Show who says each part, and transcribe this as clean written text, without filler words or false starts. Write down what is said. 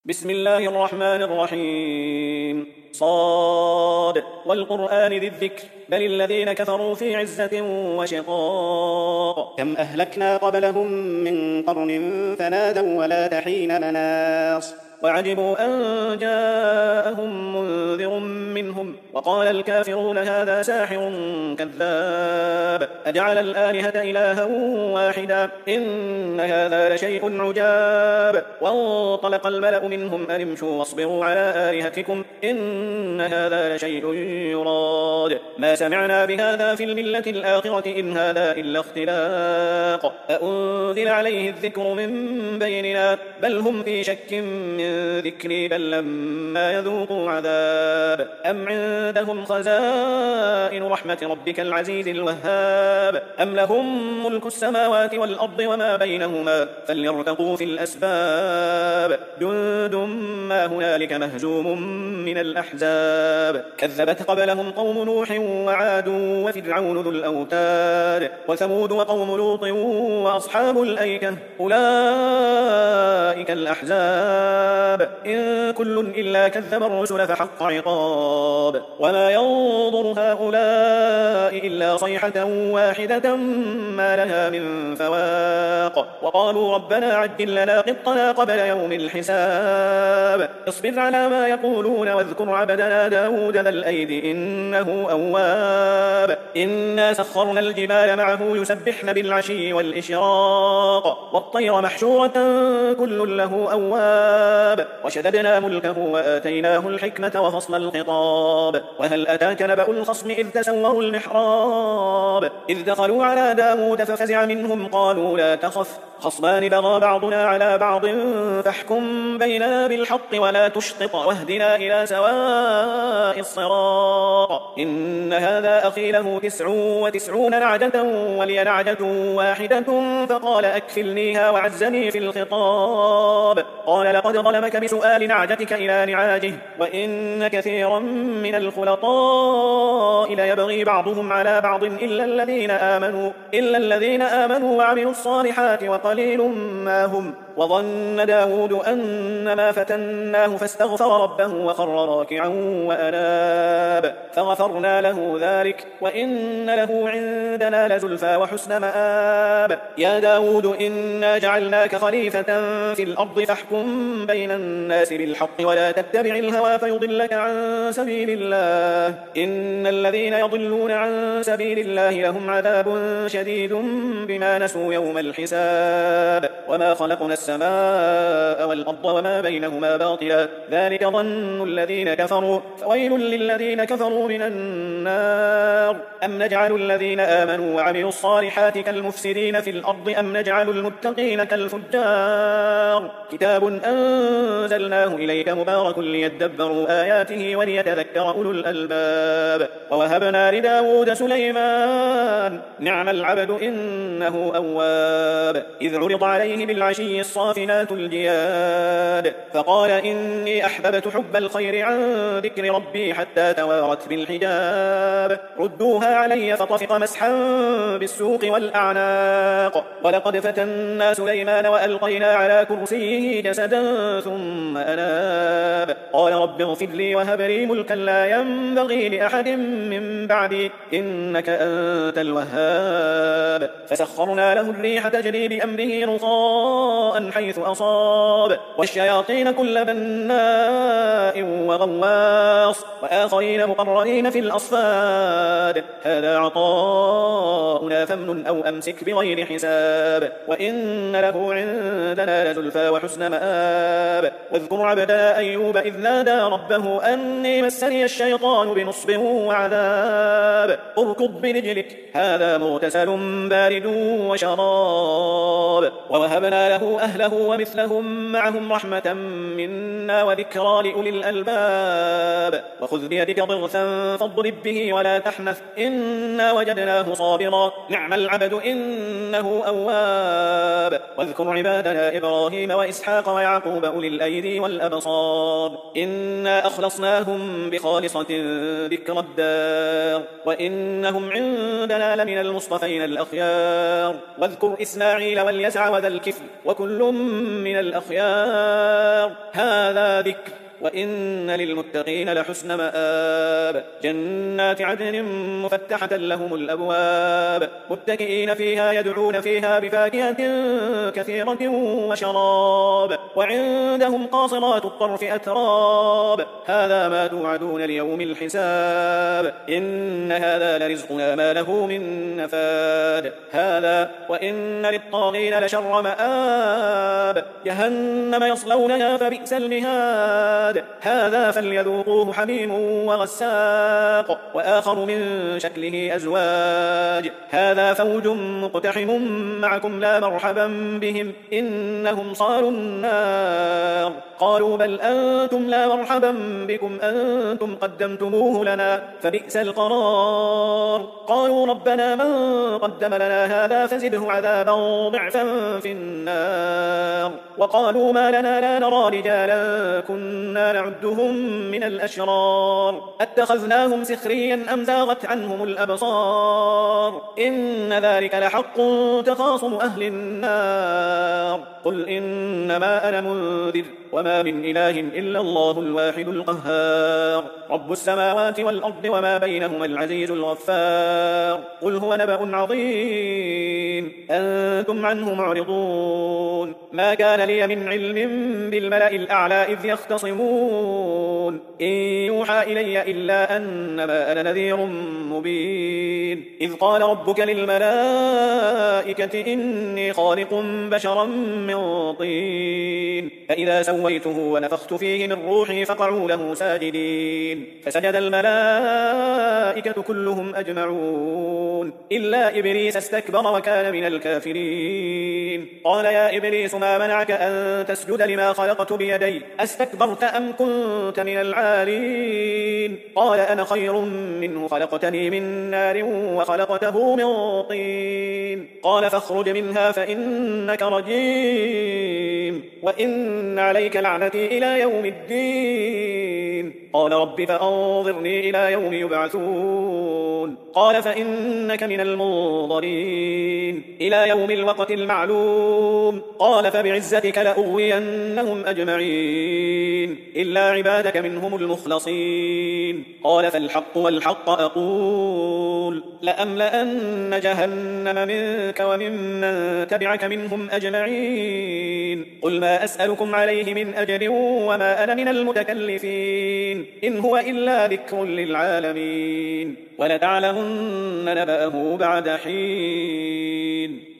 Speaker 1: بسم الله الرحمن الرحيم صاد والقرآن ذي الذكر بل الذين كفروا في عزة وشقاق كم أهلكنا قبلهم من قرن فنادوا ولا تحين مناص وعجبوا أن جاءهم منذر منهم وقال الكافرون هذا ساحر كذاب أجعل الآلهة إلها واحدا إن هذا لشيء عجاب وانطلق الملأ منهم أن امشوا واصبروا على آلهتكم إن هذا لشيء يراد ما سمعنا بهذا في الملة الآخرة إن هذا إلا اختلاق أأنزل عليه الذكر من بيننا بل هم في شك من ذكري بل لما يذوقوا عذاب أم عندهم خزائن رحمة ربك العزيز الوهاب أم لهم ملك السماوات والأرض وما بينهما فليرتقوا في الأسباب جند ما هنالك مهزوم من الأحزاب كذبت قبلهم قوم نوح وعاد وفرعون ذو الأوتاد وثمود وقوم لوط وأصحاب الأيكة أولئك الأحزاب إن كل إلا كذب الرسل فحق عقاب وما ينظر هؤلاء إلا صيحة واحدة ما لها من فواق وقالوا ربنا عجل لنا قطنا قبل يوم الحساب اصبر على ما يقولون واذكر عبدنا داود ذا الأيد إنه أواب إنا سخرنا الجبال معه يسبحن بالعشي والإشراق والطير محشورة كل له أواب وشددنا ملكه وآتيناه الحكمة وفصل الخطاب وهل أتاك نبأ الخصم إذ تسوروا المحراب إذ دخلوا على داود ففزع منهم قالوا لا تخف خصمان بغى بعضنا على بعض فاحكم بيننا بالحق ولا تشطط واهدنا إلى سواء الصراط إن هذا أخي له 99 نعجة ولي نعجة واحدة فقال أكفلنيها وعزني في الخطاب قال لقد ظلمك بسؤال نعجتك إلى نعاجه وإن كثيرا من الخلطاء ليبغي بعضهم على بعض إلا الذين آمنوا وعملوا الصالحات وقليل ما هم وظن داود أنما فتناه فاستغفر ربه وخر راكعا وأناب فغفرنا له ذلك وإن له عندنا لزلفى وحسن مآب يا داود إنا جعلناك خليفة في الأرض فاحكم بين الناس بالحق ولا تتبع الهوى فيضلك عن سبيل الله إن الذين يضلون عن سبيل الله لهم عذاب شديد بما نسوا يوم الحساب وما خلقنا السماء والأرض وما بينهما باطلا ذلك ظن الذين كفروا فويل للذين كفروا من النار أم نجعل الذين آمنوا وعملوا الصالحات كالمفسدين في الأرض أم نجعل المتقين كالفجار كتاب أنزلناه إليك مبارك ليدبروا آياته وليتذكر أولو الألباب ووهبنا لداود سليمان نعم العبد إنه أواب إذ عرض عليه بالعشي الصافنات الجياد فقال إني أحببت حب الخير عن ذكر ربي حتى توارت بالحجاب ردوها علي فطفق مسحا بالسوق والأعناق ولقد فتنا سليمان وألقينا على كرسيه جسدا ثم أناب قال رب اغفر لي وهب لي ملكا لا ينبغي لأحد من بعدي إنك أنت الوهاب فسخرنا له الريح تجري بأمره رخاء حيث أصاب والشياطين كل بناء وغواص وآخرين مقرنين في الأصفاد هذا عطاؤنا فامنن أو أمسك بغير حساب وإن له عندنا لزلفى وحسن مآب واذكر عبدنا أيوب إذ نادى ربه أني مسني الشيطان بنصب وعذاب اركض برجلك هذا مغتسل بارد وشراب ووهبنا له أهله ومثلهم معهم رحمة منا وذكرى لأولي الألباب وخذ بيدك ضغثا فاضرب به ولا تحنث إنا وجدناه صابرا نعم العبد إنه أواب واذكر عبادنا إبراهيم وإسحاق ويعقوب أولي الأيدي والأبصار إنا أخلصناهم بخالصة ذكر الدار وإنهم عندنا لمن المصطفين الأخيار واذكر إسماعيل واليسع وذا الكفل وكل من الأخيار هذا ذكر وإن للمتقين لحسن مآب جنات عدن مفتحة لهم الأبواب متكئين فيها يدعون فيها بفاكهة كثيرة وشراب وعندهم قاصرات الطرف أتراب هذا ما توعدون ليوم الحساب إن هذا لرزقنا ما له من نفاد هذا وإن للطاغين لشر مآب جهنم يصلونها فبئس المهاد هذا فليذوقوه حميم وغساق وآخر من شكله أزواج هذا فوج مقتحم معكم لا مرحبا بهم إنهم صالوا النار قالوا بل أنتم لا مرحبا بكم أنتم قدمتموه لنا فبئس القرار قالوا ربنا من قدم لنا هذا فزده عذابا ضعفا في النار وقالوا ما لنا لا نرى رجالا كنا نعدهم من الأشرار أتخذناهم سخريا أم زاغت عنهم الأبصار إن ذلك لحق تخاصم أهل النار قل إنما أنا منذر وما من إله إلا الله الواحد القهار رب السماوات والأرض وما بينهما العزيز الغفار قل هو نبأ عظيم أنتم عنه معرضون ما كان لي من علم بالملأ الأعلى إذ يختصمون إن يوحى إلي إلا أنما أنا نذير مبين إذ قال ربك للملائكة إني خالق بشرا من طين فإذا سويته ونفخت فيه من روحي فقعوا له ساجدين فسجد الملائكة كلهم أجمعون إلا إبليس استكبر وكان من الكافرين قال يا إبليس ما منعك أن تسجد لما خلقت بيدي أستكبرت أم كنت من العالين قال أنا خير منه خلقتني من نار وخلقته من طين قال فاخرج منها فإنك رجيم وإن عليك لعنتي إلى يوم الدين قال رب فأنظرني إلى يوم يبعثون قال فإنك من المنظرين إلى يوم الوقت المعلوم قال فبعزتك لأغوينهم أجمعين إلا عبادك منهم المخلصين قال فالحق والحق أقول لأملأن جهنم منك وممن تبعك منهم أجمعين قل ما أسألكم عليه من أجر وما أنا من المتكلفين إن هو إلا ذكر للعالمين ولتعلمن نبأه بعد حين